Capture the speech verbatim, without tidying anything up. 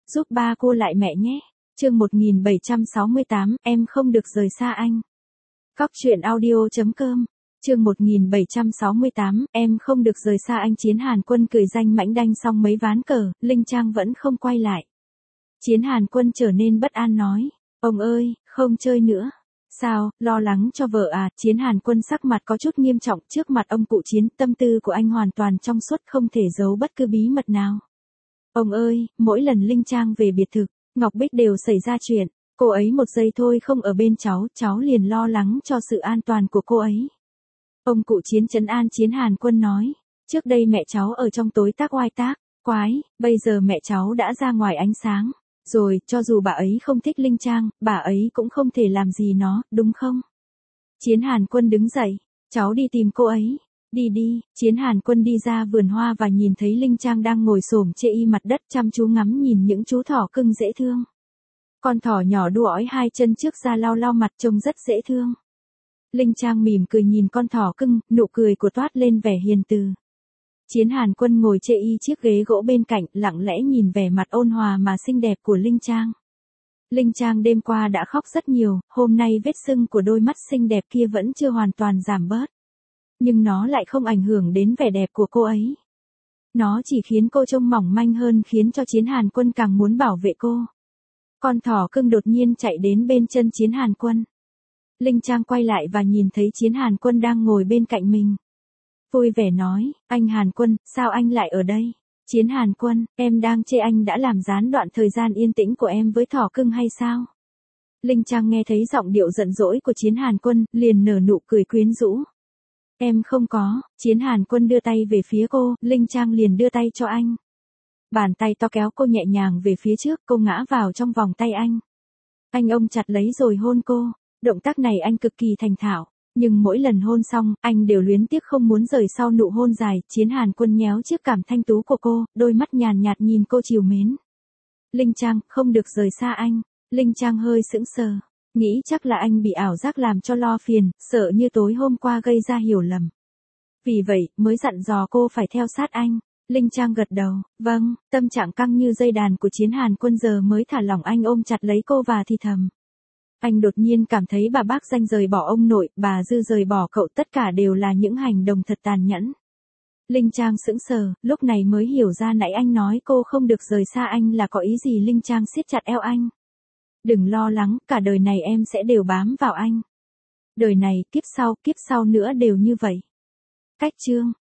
giúp ba cô lại mẹ nhé. Chương một nghìn bảy trăm sáu mươi tám, em không được rời xa anh. Cóc truyện audio chấm com. Chương một nghìn bảy trăm sáu mươi tám, em không được rời xa anh. Chiến Hàn Quân cười danh mãnh đanh xong mấy ván cờ, Linh Trang vẫn không quay lại. Chiến Hàn Quân trở nên bất an nói, ông ơi, không chơi nữa. Sao, lo lắng cho vợ à? Chiến Hàn Quân sắc mặt có chút nghiêm trọng, trước mặt ông cụ Chiến, tâm tư của anh hoàn toàn trong suốt, không thể giấu bất cứ bí mật nào. Ông ơi, mỗi lần Linh Trang về biệt thự, Ngọc Bích đều xảy ra chuyện, cô ấy một giây thôi không ở bên cháu, cháu liền lo lắng cho sự an toàn của cô ấy. Ông cụ Chiến trấn an Chiến Hàn Quân nói, trước đây mẹ cháu ở trong tối tác oai tác, quái, bây giờ mẹ cháu đã ra ngoài ánh sáng. Rồi, cho dù bà ấy không thích Linh Trang, bà ấy cũng không thể làm gì nó, đúng không? Chiến Hàn Quân đứng dậy, cháu đi tìm cô ấy. Đi đi. Chiến Hàn Quân đi ra vườn hoa và nhìn thấy Linh Trang đang ngồi xổm chê y mặt đất chăm chú ngắm nhìn những chú thỏ cưng dễ thương. Con thỏ nhỏ đu ói hai chân trước ra lau lau mặt trông rất dễ thương. Linh Trang mỉm cười nhìn con thỏ cưng, nụ cười của toát lên vẻ hiền từ. Chiến Hàn Quân ngồi chê y chiếc ghế gỗ bên cạnh, lặng lẽ nhìn vẻ mặt ôn hòa mà xinh đẹp của Linh Trang. Linh Trang đêm qua đã khóc rất nhiều, hôm nay vết sưng của đôi mắt xinh đẹp kia vẫn chưa hoàn toàn giảm bớt. Nhưng nó lại không ảnh hưởng đến vẻ đẹp của cô ấy. Nó chỉ khiến cô trông mỏng manh hơn, khiến cho Chiến Hàn Quân càng muốn bảo vệ cô. Con thỏ cưng đột nhiên chạy đến bên chân Chiến Hàn Quân. Linh Trang quay lại và nhìn thấy Chiến Hàn Quân đang ngồi bên cạnh mình. Vui vẻ nói, anh Hàn Quân, sao anh lại ở đây? Chiến Hàn Quân, em đang chê anh đã làm gián đoạn thời gian yên tĩnh của em với thỏ cưng hay sao? Linh Trang nghe thấy giọng điệu giận dỗi của Chiến Hàn Quân, liền nở nụ cười quyến rũ. Em không có. Chiến Hàn Quân đưa tay về phía cô, Linh Trang liền đưa tay cho anh. Bàn tay to kéo cô nhẹ nhàng về phía trước, cô ngã vào trong vòng tay anh. Anh ôm chặt lấy rồi hôn cô, động tác này anh cực kỳ thành thạo. Nhưng mỗi lần hôn xong, anh đều luyến tiếc không muốn rời sau nụ hôn dài. Chiến Hàn Quân nhéo chiếc cằm thanh tú của cô, đôi mắt nhàn nhạt nhìn cô trìu mến. Linh Trang, không được rời xa anh. Linh Trang hơi sững sờ, nghĩ chắc là anh bị ảo giác làm cho lo phiền, sợ như tối hôm qua gây ra hiểu lầm. Vì vậy, mới dặn dò cô phải theo sát anh. Linh Trang gật đầu, vâng. Tâm trạng căng như dây đàn của Chiến Hàn Quân giờ mới thả lỏng, anh ôm chặt lấy cô và thì thầm. Anh đột nhiên cảm thấy bà bác Danh rời bỏ ông nội, bà Dư rời bỏ cậu, tất cả đều là những hành động thật tàn nhẫn. Linh Trang sững sờ, lúc này mới hiểu ra nãy anh nói cô không được rời xa anh là có ý gì. Linh Trang siết chặt eo anh. Đừng lo lắng, cả đời này em sẽ đều bám vào anh. Đời này, kiếp sau, kiếp sau nữa đều như vậy. Cách chương.